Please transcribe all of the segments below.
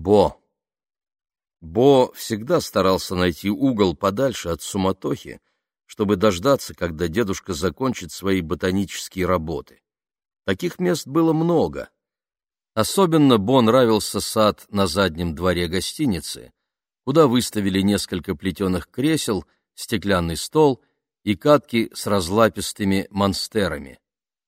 Бо. Бо всегда старался найти угол подальше от суматохи, чтобы дождаться, когда дедушка закончит свои ботанические работы. Таких мест было много. Особенно Бо нравился сад на заднем дворе гостиницы, куда выставили несколько плетеных кресел, стеклянный стол и катки с разлапистыми монстерами.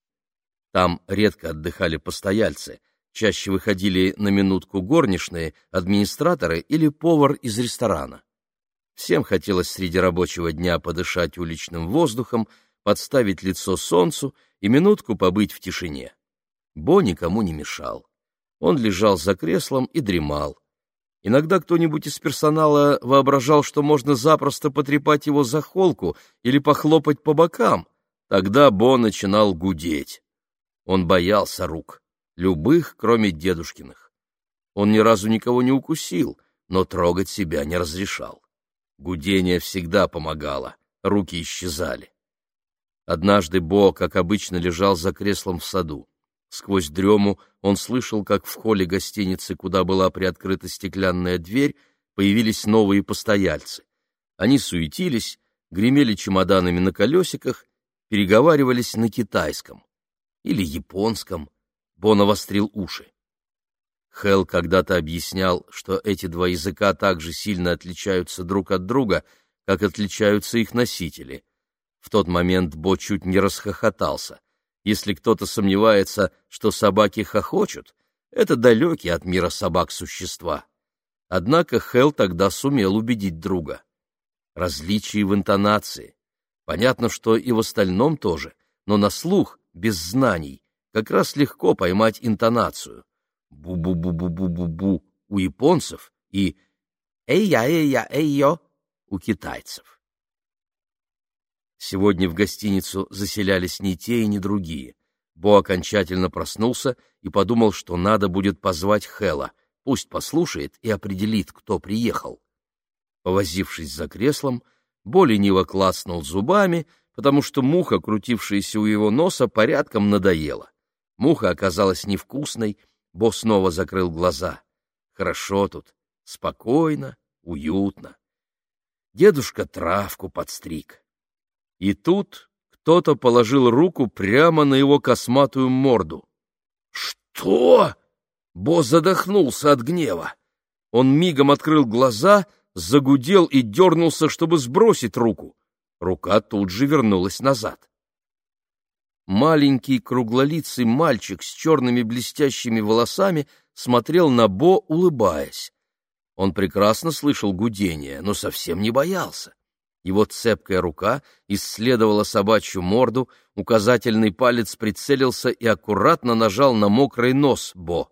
Там редко отдыхали постояльцы, чаще выходили на минутку горничные, администраторы или повар из ресторана. Всем хотелось среди рабочего дня подышать уличным воздухом, подставить лицо солнцу и минутку побыть в тишине. Бо никому не мешал. Он лежал за креслом и дремал. Иногда кто-нибудь из персонала воображал, что можно запросто потрепать его за холку или похлопать по бокам. Тогда Бо начинал гудеть. Он боялся рук, любых, кроме дедушкиных. Он ни разу никого не укусил, но трогать себя не разрешал. Гудение всегда помогало, руки исчезали. Однажды Бо, как обычно, лежал за креслом в саду. Сквозь дрему он слышал, как в холле гостиницы, куда была приоткрыта стеклянная дверь, появились новые постояльцы. Они суетились, гремели чемоданами на колесиках, переговаривались на китайском или японском. Бо навострил уши. Хэл когда-то объяснял, что эти два языка так же сильно отличаются друг от друга, как отличаются их носители. В тот момент Бо чуть не расхохотался. Если кто-то сомневается, что собаки хохочут, это далекие от мира собак существа. Однако Хэл тогда сумел убедить друга. Различия в интонации. Понятно, что и в остальном тоже, но на слух, без знаний, как раз легко поймать интонацию. Бу-бу-бу-бу-бу-бу-бу у японцев и эй-я-эй-я-эй-йо у китайцев. Сегодня в гостиницу заселялись ни те и ни другие. Бо окончательно проснулся и подумал, что надо будет позвать Хэла, пусть послушает и определит, кто приехал. Повозившись за креслом, Бо лениво клацнул зубами, потому что муха, крутившаяся у его носа, порядком надоела. Муха оказалась невкусной, Бо снова закрыл глаза. Хорошо тут, спокойно, уютно. Дедушка травку подстриг. И тут кто-то положил руку прямо на его косматую морду. «Что?» Бо задохнулся от гнева. Он мигом открыл глаза, загудел и дернулся, чтобы сбросить руку. Рука тут же вернулась назад. Маленький круглолицый мальчик с черными блестящими волосами смотрел на Бо, улыбаясь. Он прекрасно слышал гудение, но совсем не боялся. Его цепкая рука исследовала собачью морду, указательный палец прицелился и аккуратно нажал на мокрый нос Бо.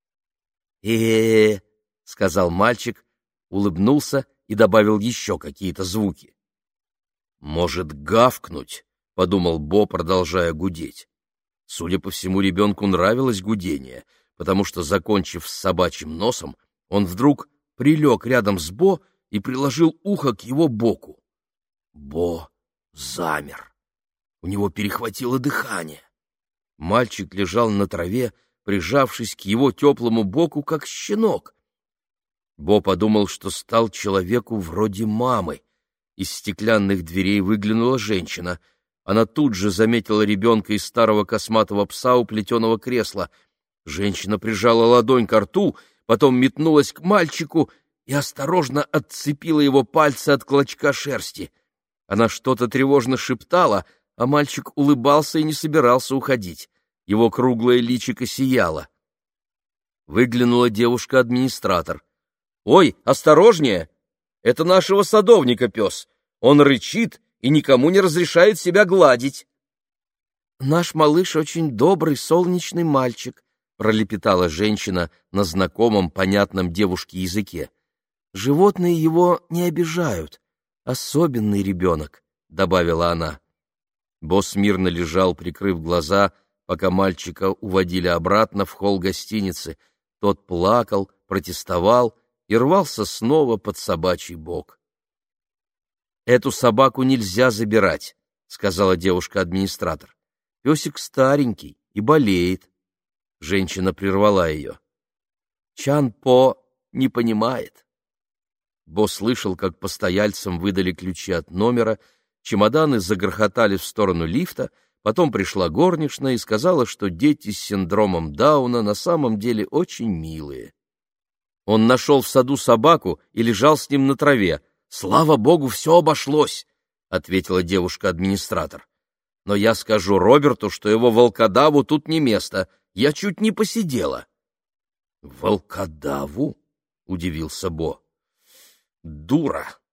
Сказал мальчик, улыбнулся и добавил еще какие-то звуки. «Может, гавкнуть?» — подумал Бо, продолжая гудеть. Судя по всему, ребенку нравилось гудение, потому что, закончив с собачьим носом, он вдруг прилег рядом с Бо и приложил ухо к его боку. Бо замер. У него перехватило дыхание. Мальчик лежал на траве, прижавшись к его теплому боку, как щенок. Бо подумал, что стал человеку вроде мамы. Из стеклянных дверей выглянула женщина. Она тут же заметила ребенка из старого косматого пса у плетеного кресла. Женщина прижала ладонь ко рту, потом метнулась к мальчику и осторожно отцепила его пальцы от клочка шерсти. Она что-то тревожно шептала, а мальчик улыбался и не собирался уходить. Его круглое личико сияло. Выглянула девушка-администратор. «Ой, осторожнее! Это нашего садовника пес. Он рычит и никому не разрешает себя гладить». «Наш малыш очень добрый, солнечный мальчик», — пролепетала женщина на знакомом, понятном девушке языке. «Животные его не обижают. Особенный ребенок», — добавила она. Бо смирно лежал, прикрыв глаза, пока мальчика уводили обратно в холл гостиницы. Тот плакал, протестовал и рвался снова под собачий бок. «Эту собаку нельзя забирать», — сказала девушка-администратор. «Песик старенький и болеет». Женщина прервала ее. «Чан-по не понимает. Бо слышал, как постояльцам выдали ключи от номера, чемоданы загрохотали в сторону лифта, потом пришла горничная и сказала, что дети с синдромом Дауна на самом деле очень милые. Он нашел в саду собаку и лежал с ним на траве. «Слава богу, все обошлось», — ответила девушка-администратор. «Но я скажу Роберту, что его волкодаву тут не место. Я чуть не посидела». «Волкодаву?» — удивился Бо. «Дура»,